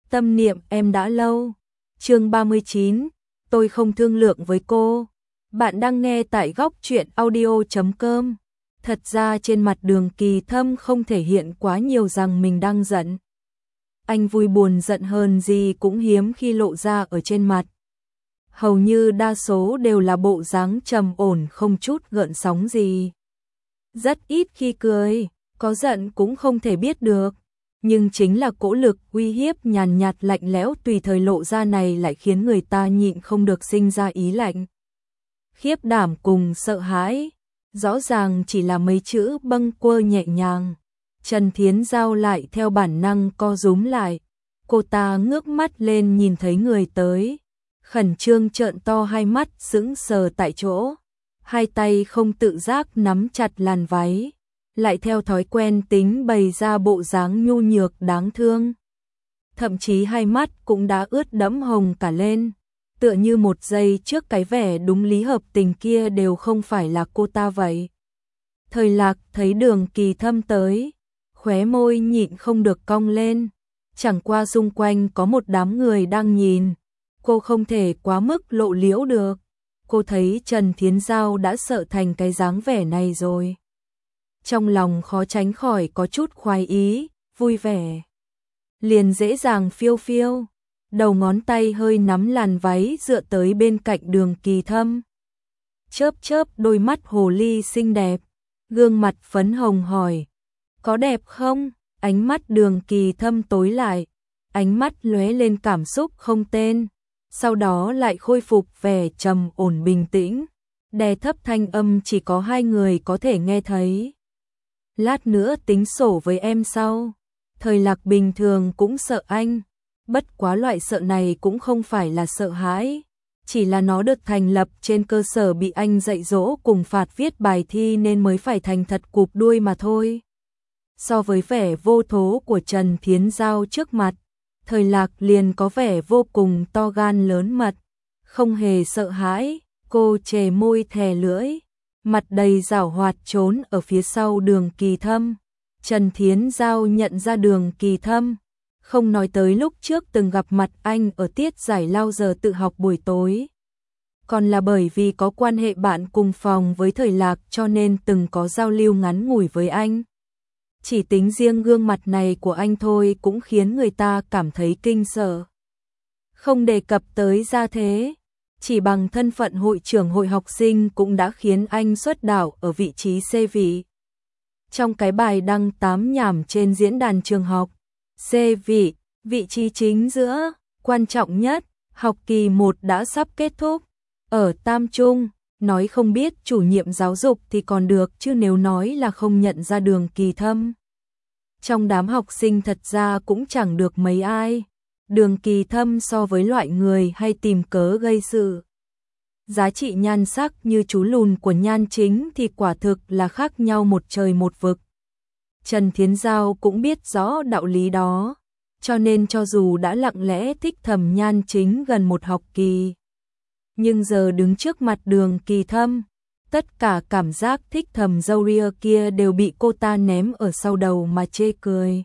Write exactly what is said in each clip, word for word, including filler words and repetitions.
Tâm niệm em đã lâu. Chương ba mươi chín, tôi không thương lượng với cô. Bạn đang nghe tại góc truyện audio chấm com. Thật ra trên mặt Đường Kỳ Thâm không thể hiện quá nhiều rằng mình đang giận. Anh vui buồn giận hờn gì cũng hiếm khi lộ ra ở trên mặt. Hầu như đa số đều là bộ dáng trầm ổn không chút gợn sóng gì. Rất ít khi cười, có giận cũng không thể biết được. Nhưng chính là cỗ lực uy hiếp nhàn nhạt lạnh lẽo tùy thời lộ ra này lại khiến người ta nhịn không được sinh ra ý lạnh. Khiếp đảm cùng sợ hãi, rõ ràng chỉ là mấy chữ bâng quơ nhẹ nhàng. Trần Thiến Giao lại theo bản năng co rúm lại. Cô ta ngước mắt lên nhìn thấy người tới. Khẩn trương trợn to hai mắt sững sờ tại chỗ. Hai tay không tự giác nắm chặt làn váy. Lại theo thói quen tính bày ra bộ dáng nhu nhược đáng thương. Thậm chí hai mắt cũng đã ướt đẫm hồng cả lên. Tựa như một giây trước cái vẻ đúng lý hợp tình kia đều không phải là cô ta vậy. Thời Lạc thấy Đường Kỳ Thâm tới, khóe môi nhịn không được cong lên. Chẳng qua xung quanh có một đám người đang nhìn. Cô không thể quá mức lộ liễu được. Cô thấy Trần Thiến Giao đã sợ thành cái dáng vẻ này rồi. Trong lòng khó tránh khỏi có chút khoái ý, vui vẻ. Liền dễ dàng phiêu phiêu. Đầu ngón tay hơi nắm làn váy dựa tới bên cạnh Đường Kỳ Thâm. Chớp chớp đôi mắt hồ ly xinh đẹp. Gương mặt phấn hồng hỏi. Có đẹp không? Ánh mắt Đường Kỳ Thâm tối lại. Ánh mắt lóe lên cảm xúc không tên. Sau đó lại khôi phục vẻ trầm ổn bình tĩnh. Đè thấp thanh âm chỉ có hai người có thể nghe thấy. Lát nữa tính sổ với em sau. Thời Lạc bình thường cũng sợ anh. Bất quá loại sợ này cũng không phải là sợ hãi. Chỉ là nó được thành lập trên cơ sở bị anh dạy dỗ cùng phạt viết bài thi nên mới phải thành thật cụp đuôi mà thôi. So với vẻ vô thố của Trần Thiến Giao trước mặt, Thời Lạc liền có vẻ vô cùng to gan lớn mật. Không hề sợ hãi, cô chề môi thè lưỡi. Mặt đầy giảo hoạt trốn ở phía sau Đường Kỳ Thâm. Trần Thiến Giao nhận ra Đường Kỳ Thâm. Không nói tới lúc trước từng gặp mặt anh ở tiết giải lao giờ tự học buổi tối. Còn là bởi vì có quan hệ bạn cùng phòng với Thời Lạc cho nên từng có giao lưu ngắn ngủi với anh. Chỉ tính riêng gương mặt này của anh thôi cũng khiến người ta cảm thấy kinh sợ. Không đề cập tới gia thế, chỉ bằng thân phận hội trưởng hội học sinh cũng đã khiến anh xuất đạo ở vị trí C vị. Trong cái bài đăng tám nhảm trên diễn đàn trường học, C vị, vị trí chính giữa, quan trọng nhất, học kỳ một đã sắp kết thúc. Ở Tam Trung, nói không biết chủ nhiệm giáo dục thì còn được chứ nếu nói là không nhận ra Đường Kỳ Thâm. Trong đám học sinh thật ra cũng chẳng được mấy ai. Đường Kỳ Thâm so với loại người hay tìm cớ gây sự. Giá trị nhan sắc như chú lùn của Nhan Chính thì quả thực là khác nhau một trời một vực. Trần Thiến Giao cũng biết rõ đạo lý đó, cho nên cho dù đã lặng lẽ thích thầm Nhan Chính gần một học kỳ. Nhưng giờ đứng trước mặt Đường Kỳ Thâm, tất cả cảm giác thích thầm dâu ria kia đều bị cô ta ném ở sau đầu mà chê cười.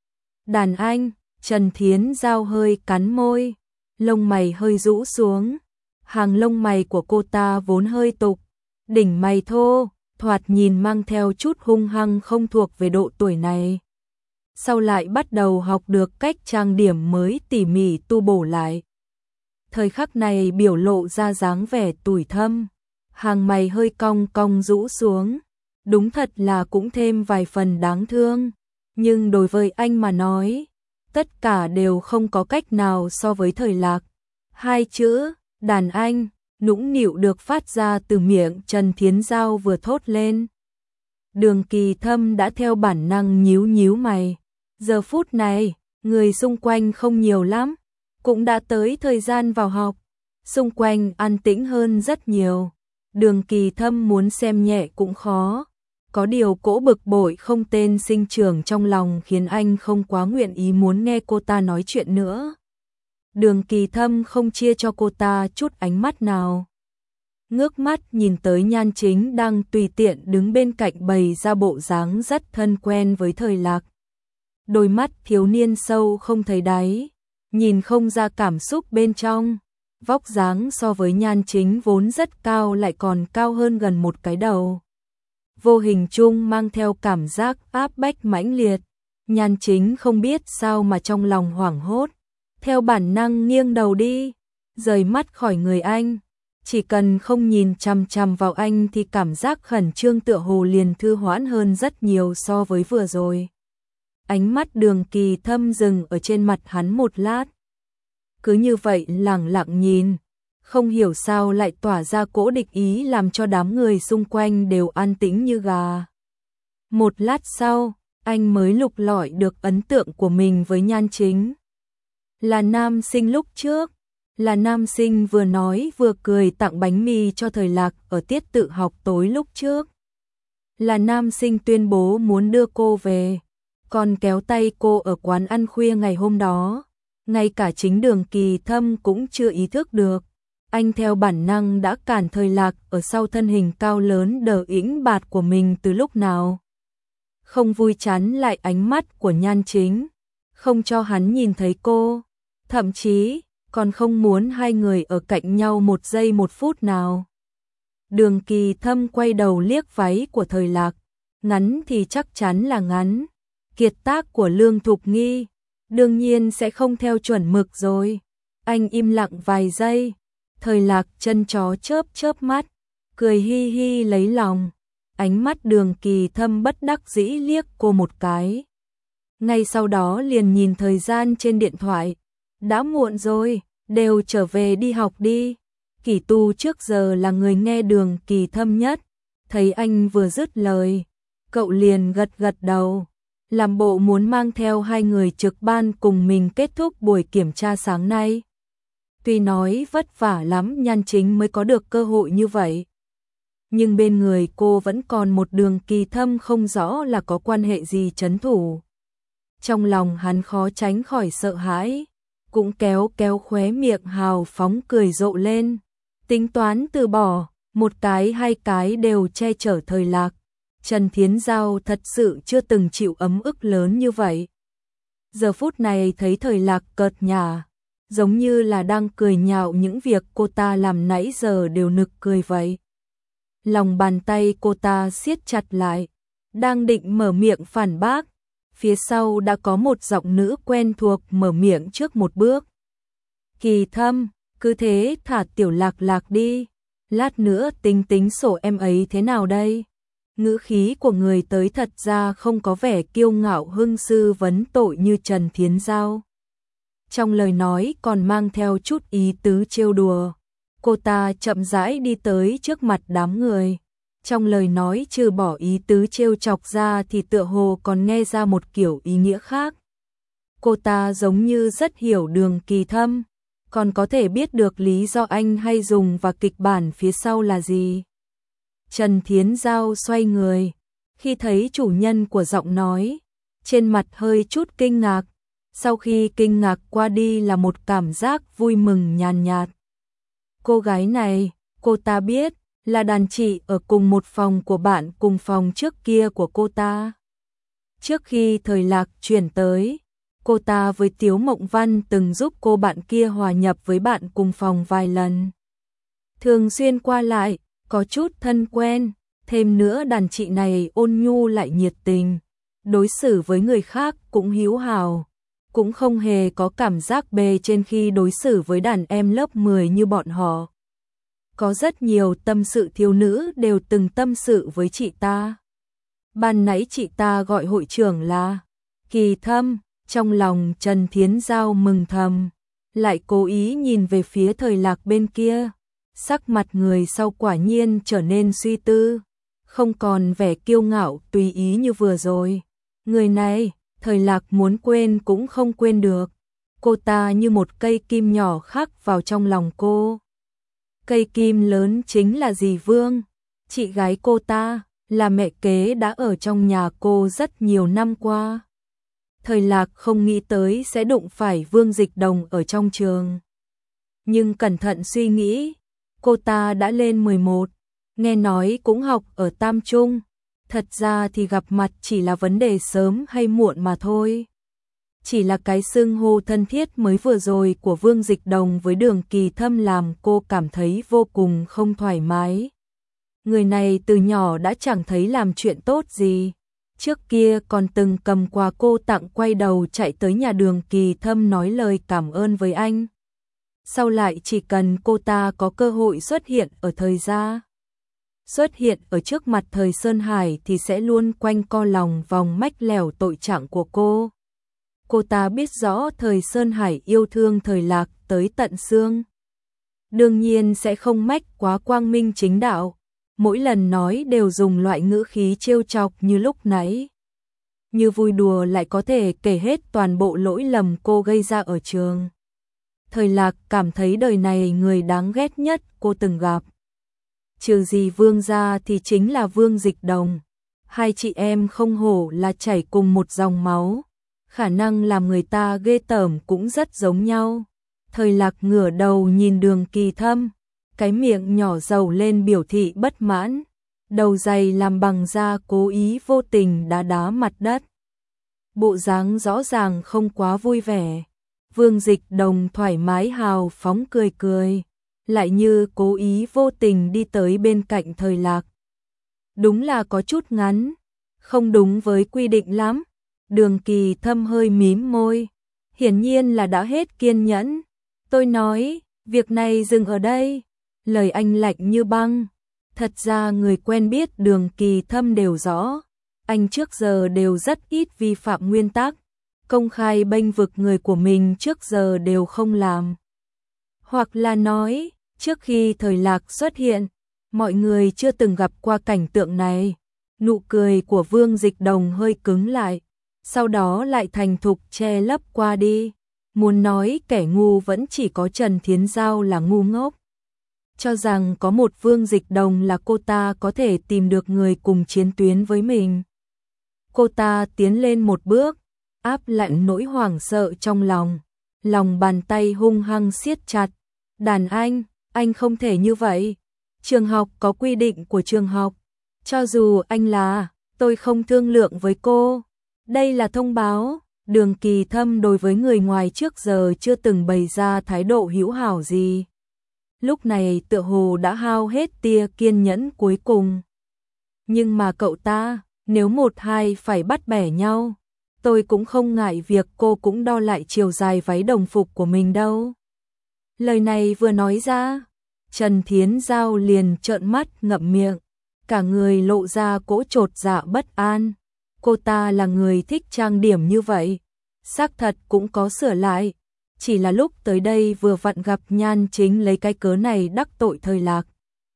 Đàn anh, Trần Thiến Giao hơi cắn môi, lông mày hơi rũ xuống. Hàng lông mày của cô ta vốn hơi tục, đỉnh mày thô, thoạt nhìn mang theo chút hung hăng không thuộc về độ tuổi này. Sau lại bắt đầu học được cách trang điểm mới tỉ mỉ tu bổ lại. Thời khắc này biểu lộ ra dáng vẻ tủi thâm, hàng mày hơi cong cong rũ xuống, đúng thật là cũng thêm vài phần đáng thương. Nhưng đối với anh mà nói, tất cả đều không có cách nào so với Thời Lạc. Hai chữ đàn anh, nũng nịu được phát ra từ miệng Trần Thiến Giao vừa thốt lên. Đường Kỳ Thâm đã theo bản năng nhíu nhíu mày. Giờ phút này, người xung quanh không nhiều lắm, cũng đã tới thời gian vào học. Xung quanh an tĩnh hơn rất nhiều. Đường Kỳ Thâm muốn xem nhẹ cũng khó. Có điều cỗ bực bội không tên sinh trưởng trong lòng khiến anh không quá nguyện ý muốn nghe cô ta nói chuyện nữa. Đường Kỳ Thâm không chia cho cô ta chút ánh mắt nào. Ngước mắt nhìn tới Nhan Chính đang tùy tiện đứng bên cạnh bày ra bộ dáng rất thân quen với Thời Lạc. Đôi mắt thiếu niên sâu không thấy đáy, nhìn không ra cảm xúc bên trong. Vóc dáng so với Nhan Chính vốn rất cao lại còn cao hơn gần một cái đầu. Vô hình chung mang theo cảm giác áp bách mãnh liệt. Nhan Chính không biết sao mà trong lòng hoảng hốt, theo bản năng nghiêng đầu đi, rời mắt khỏi người anh. Chỉ cần không nhìn chằm chằm vào anh thì cảm giác khẩn trương tựa hồ liền thư hoãn hơn rất nhiều so với vừa rồi. Ánh mắt Đường Kỳ Thâm dừng ở trên mặt hắn một lát. Cứ như vậy lẳng lặng nhìn, không hiểu sao lại tỏa ra cỗ địch ý làm cho đám người xung quanh đều an tĩnh như gà. Một lát sau, anh mới lục lọi được ấn tượng của mình với Nhan Chính. Là nam sinh lúc trước, là nam sinh vừa nói vừa cười tặng bánh mì cho Thời Lạc ở tiết tự học tối lúc trước. Là nam sinh tuyên bố muốn đưa cô về, còn kéo tay cô ở quán ăn khuya ngày hôm đó. Ngay cả chính Đường Kỳ Thâm cũng chưa ý thức được. Anh theo bản năng đã cản Thời Lạc ở sau thân hình cao lớn đờ ĩnh bạt của mình từ lúc nào. Không vui chán lại ánh mắt của Nhan Chính, không cho hắn nhìn thấy cô, thậm chí còn không muốn hai người ở cạnh nhau một giây một phút nào. Đường Kỳ Thâm quay đầu liếc váy của Thời Lạc, ngắn thì chắc chắn là ngắn, kiệt tác của Lương Thục Nghi, đương nhiên sẽ không theo chuẩn mực rồi. Anh im lặng vài giây, Thời Lạc chân chó chớp chớp mắt, cười hi hi lấy lòng. Ánh mắt Đường Kỳ Thâm bất đắc dĩ liếc cô một cái. Ngay sau đó liền nhìn thời gian trên điện thoại. Đã muộn rồi, đều trở về đi học đi. Kỷ Tu trước giờ là người nghe Đường Kỳ Thâm nhất. Thấy anh vừa dứt lời, cậu liền gật gật đầu, làm bộ muốn mang theo hai người trực ban cùng mình kết thúc buổi kiểm tra sáng nay. Tuy nói vất vả lắm Nhan Chính mới có được cơ hội như vậy, nhưng bên người cô vẫn còn một Đường Kỳ Thâm không rõ là có quan hệ gì trấn thủ. Trong lòng hắn khó tránh khỏi sợ hãi, cũng kéo kéo khóe miệng hào phóng cười rộ lên, tính toán từ bỏ, một cái hai cái đều che chở Thời Lạc. Trần Thiến Giao thật sự chưa từng chịu ấm ức lớn như vậy. Giờ phút này thấy Thời Lạc cợt nhả, giống như là đang cười nhạo những việc cô ta làm nãy giờ đều nực cười vậy. Lòng bàn tay cô ta siết chặt lại, đang định mở miệng phản bác, phía sau đã có một giọng nữ quen thuộc mở miệng trước một bước. Kỳ Thâm, cứ thế thả Tiểu Lạc Lạc đi, lát nữa tính tính sổ em ấy thế nào đây? Ngữ khí của người tới thật ra không có vẻ kiêu ngạo hưng sư vấn tội như Trần Thiến Giao. Trong lời nói còn mang theo chút ý tứ trêu đùa. Cô ta chậm rãi đi tới trước mặt đám người. Trong lời nói trừ bỏ ý tứ trêu chọc ra thì tựa hồ còn nghe ra một kiểu ý nghĩa khác. Cô ta giống như rất hiểu Đường Kỳ Thâm, còn có thể biết được lý do anh hay dùng và kịch bản phía sau là gì. Trần Thiến Giao xoay người, khi thấy chủ nhân của giọng nói, trên mặt hơi chút kinh ngạc, sau khi kinh ngạc qua đi là một cảm giác vui mừng nhàn nhạt. Cô gái này, cô ta biết, là đàn chị ở cùng một phòng của bạn cùng phòng trước kia của cô ta. Trước khi Thời Lạc chuyển tới, cô ta với Tiếu Mộng Văn từng giúp cô bạn kia hòa nhập với bạn cùng phòng vài lần. Thường xuyên qua lại, có chút thân quen, thêm nữa đàn chị này ôn nhu lại nhiệt tình, đối xử với người khác cũng hiếu hảo, cũng không hề có cảm giác bề trên khi đối xử với đàn em lớp mười như bọn họ. Có rất nhiều tâm sự thiếu nữ đều từng tâm sự với chị ta. Ban nãy chị ta gọi hội trưởng là Kỳ Thâm, trong lòng Trần Thiến Giao mừng thầm, lại cố ý nhìn về phía Thời Lạc bên kia. Sắc mặt người sau quả nhiên trở nên suy tư, không còn vẻ kiêu ngạo tùy ý như vừa rồi. Người này, Thời Lạc muốn quên cũng không quên được. Cô ta như một cây kim nhỏ khắc vào trong lòng cô. Cây kim lớn chính là dì Vương, chị gái cô ta, là mẹ kế đã ở trong nhà cô rất nhiều năm qua. Thời Lạc không nghĩ tới sẽ đụng phải Vương Dịch Đồng ở trong trường. Nhưng cẩn thận suy nghĩ, cô ta đã lên mười một, nghe nói cũng học ở Tam Trung, thật ra thì gặp mặt chỉ là vấn đề sớm hay muộn mà thôi. Chỉ là cái xưng hô thân thiết mới vừa rồi của Vương Dịch Đồng với Đường Kỳ Thâm làm cô cảm thấy vô cùng không thoải mái. Người này từ nhỏ đã chẳng thấy làm chuyện tốt gì. Trước kia còn từng cầm quà cô tặng quay đầu chạy tới nhà Đường Kỳ Thâm nói lời cảm ơn với anh. Sau lại chỉ cần cô ta có cơ hội xuất hiện ở thời gia, xuất hiện ở trước mặt Thời Sơn Hải thì sẽ luôn quanh co lòng vòng mách lẻo tội trạng của cô. Cô ta biết rõ Thời Sơn Hải yêu thương Thời Lạc tới tận xương. Đương nhiên sẽ không mách quá quang minh chính đạo, mỗi lần nói đều dùng loại ngữ khí trêu chọc như lúc nãy. Như vui đùa lại có thể kể hết toàn bộ lỗi lầm cô gây ra ở trường. Thời Lạc cảm thấy đời này người đáng ghét nhất cô từng gặp, trừ gì Vương gia thì chính là Vương Dịch Đồng. Hai chị em không hổ là chảy cùng một dòng máu, khả năng làm người ta ghê tởm cũng rất giống nhau. Thời Lạc ngửa đầu nhìn Đường Kỳ Thâm, cái miệng nhỏ dầu lên biểu thị bất mãn, đầu giày làm bằng da cố ý vô tình đá đá mặt đất. Bộ dáng rõ ràng không quá vui vẻ. Vương Dịch Đồng thoải mái hào phóng cười cười, lại như cố ý vô tình đi tới bên cạnh Thời Lạc. Đúng là có chút ngắn, không đúng với quy định lắm. Đường Kỳ Thâm hơi mím môi, hiển nhiên là đã hết kiên nhẫn. Tôi nói, việc này dừng ở đây. Lời anh lạnh như băng. Thật ra người quen biết Đường Kỳ Thâm đều rõ, anh trước giờ đều rất ít vi phạm nguyên tắc, công khai bênh vực người của mình trước giờ đều không làm. Hoặc là nói, trước khi Thời Lạc xuất hiện, mọi người chưa từng gặp qua cảnh tượng này. Nụ cười của Vương Dịch Đồng hơi cứng lại, sau đó lại thành thục che lấp qua đi. Muốn nói kẻ ngu vẫn chỉ có Trần Thiến Giao là ngu ngốc. Cho rằng có một Vương Dịch Đồng là cô ta có thể tìm được người cùng chiến tuyến với mình. Cô ta tiến lên một bước, áp lạnh nỗi hoảng sợ trong lòng, lòng bàn tay hung hăng siết chặt. Đàn anh, anh không thể như vậy. Trường học có quy định của trường học. Cho dù anh là, tôi không thương lượng với cô. Đây là thông báo. Đường Kỳ Thâm đối với người ngoài trước giờ chưa từng bày ra thái độ hữu hảo gì. Lúc này tựa hồ đã hao hết tia kiên nhẫn cuối cùng. Nhưng mà cậu ta, nếu một hai phải bắt bẻ nhau, tôi cũng không ngại việc cô cũng đo lại chiều dài váy đồng phục của mình đâu. Lời này vừa nói ra, Trần Thiến Giao liền trợn mắt ngậm miệng, cả người lộ ra cỗ chột dạ bất an. Cô ta là người thích trang điểm như vậy, xác thật cũng có sửa lại. Chỉ là lúc tới đây vừa vặn gặp Nhan Chính lấy cái cớ này đắc tội Thời Lạc.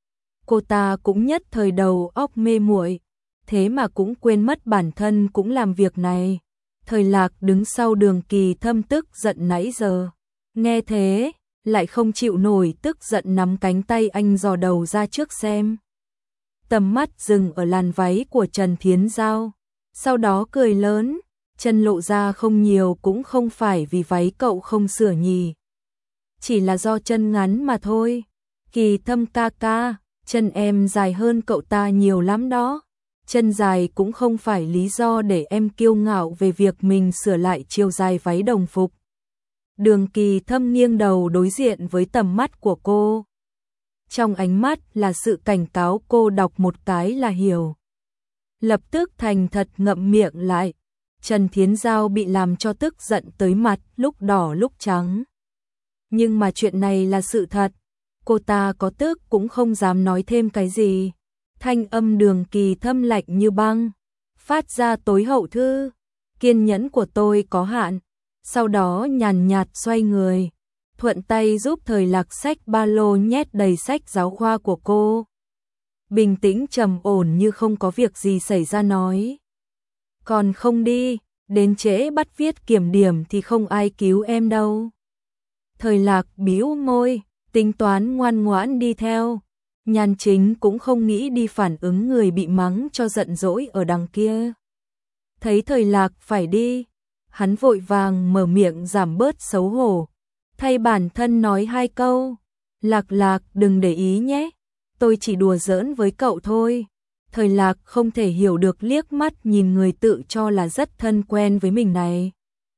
Cô ta cũng nhất thời đầu óc mê muội, thế mà cũng quên mất bản thân cũng làm việc này. Thời Lạc đứng sau Đường Kỳ Thâm tức giận nãy giờ. Nghe thế, lại không chịu nổi tức giận nắm cánh tay anh dò đầu ra trước xem. Tầm mắt dừng ở làn váy của Trần Thiến Giao. Sau đó cười lớn, chân lộ ra không nhiều cũng không phải vì váy cậu không sửa nhỉ. Chỉ là do chân ngắn mà thôi. Kỳ Thâm ca ca, chân em dài hơn cậu ta nhiều lắm đó. Chân dài cũng không phải lý do để em kiêu ngạo về việc mình sửa lại chiều dài váy đồng phục. Đường Kỳ Thâm nghiêng đầu đối diện với tầm mắt của cô. Trong ánh mắt là sự cảnh cáo, cô đọc một cái là hiểu. Lập tức thành thật ngậm miệng lại. Trần Thiến Giao bị làm cho tức giận tới mặt lúc đỏ lúc trắng. Nhưng mà chuyện này là sự thật. Cô ta có tức cũng không dám nói thêm cái gì. Thanh âm Đường Kỳ Thâm lạnh như băng, phát ra tối hậu thư. Kiên nhẫn của tôi có hạn. Sau đó nhàn nhạt xoay người, thuận tay giúp Thời Lạc xách ba lô nhét đầy sách giáo khoa của cô. Bình tĩnh trầm ổn như không có việc gì xảy ra nói. Còn không đi, đến trễ bắt viết kiểm điểm thì không ai cứu em đâu. Thời Lạc bĩu môi, tính toán ngoan ngoãn đi theo. Nhan Chính cũng không nghĩ đi phản ứng người bị mắng cho giận dỗi ở đằng kia. Thấy Thời Lạc phải đi, hắn vội vàng mở miệng giảm bớt xấu hổ, thay bản thân nói hai câu. Lạc Lạc đừng để ý nhé, tôi chỉ đùa giỡn với cậu thôi. Thời Lạc không thể hiểu được liếc mắt nhìn người tự cho là rất thân quen với mình này.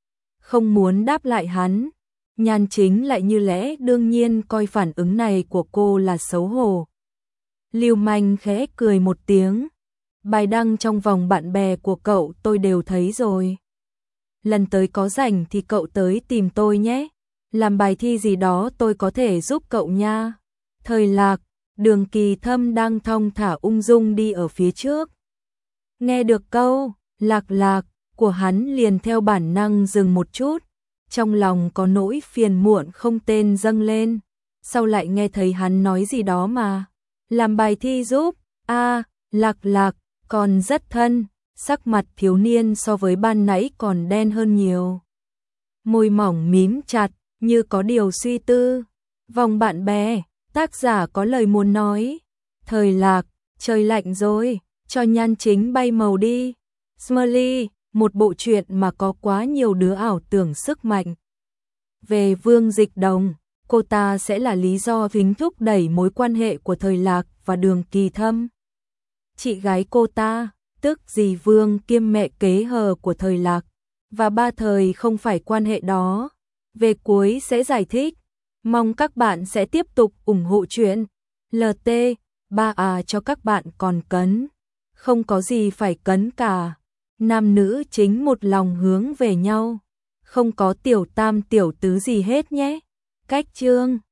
không muốn đáp lại hắn. Nhan Chính lại như lẽ đương nhiên coi phản ứng này của cô là xấu hổ. Lưu Manh khẽ cười một tiếng. Bài đăng trong vòng bạn bè của cậu tôi đều thấy rồi. Lần tới có rảnh thì cậu tới tìm tôi nhé. Làm bài thi gì đó tôi có thể giúp cậu nha. Thời Lạc, Đường Kỳ Thâm đang thong thả ung dung đi ở phía trước. Nghe được câu lạc lạc của hắn liền theo bản năng dừng một chút. Trong lòng có nỗi phiền muộn không tên dâng lên. Sau lại nghe thấy hắn nói gì đó mà. Làm bài thi giúp. A, lạc lạc, còn rất thân. Sắc mặt thiếu niên so với ban nãy còn đen hơn nhiều. Môi mỏng mím chặt, như có điều suy tư. Vòng bạn bè, tác giả có lời muốn nói. Thời Lạc, trời lạnh rồi, cho Nhan Chính bay màu đi. Smiley, một bộ truyện mà có quá nhiều đứa ảo tưởng sức mạnh. Về Vương Dịch Đồng, cô ta sẽ là lý do Vinh thúc đẩy mối quan hệ của Thời Lạc và Đường Kỳ Thâm. Chị gái cô ta, tức dì Vương kiêm mẹ kế hờ của Thời Lạc, và ba Thời không phải quan hệ đó. Về cuối sẽ giải thích. Mong các bạn sẽ tiếp tục ủng hộ chuyện lờ tê ba a cho các bạn còn cấn. Không có gì phải cấn cả. Nam nữ chính một lòng hướng về nhau. Không có tiểu tam tiểu tứ gì hết nhé. Cách chương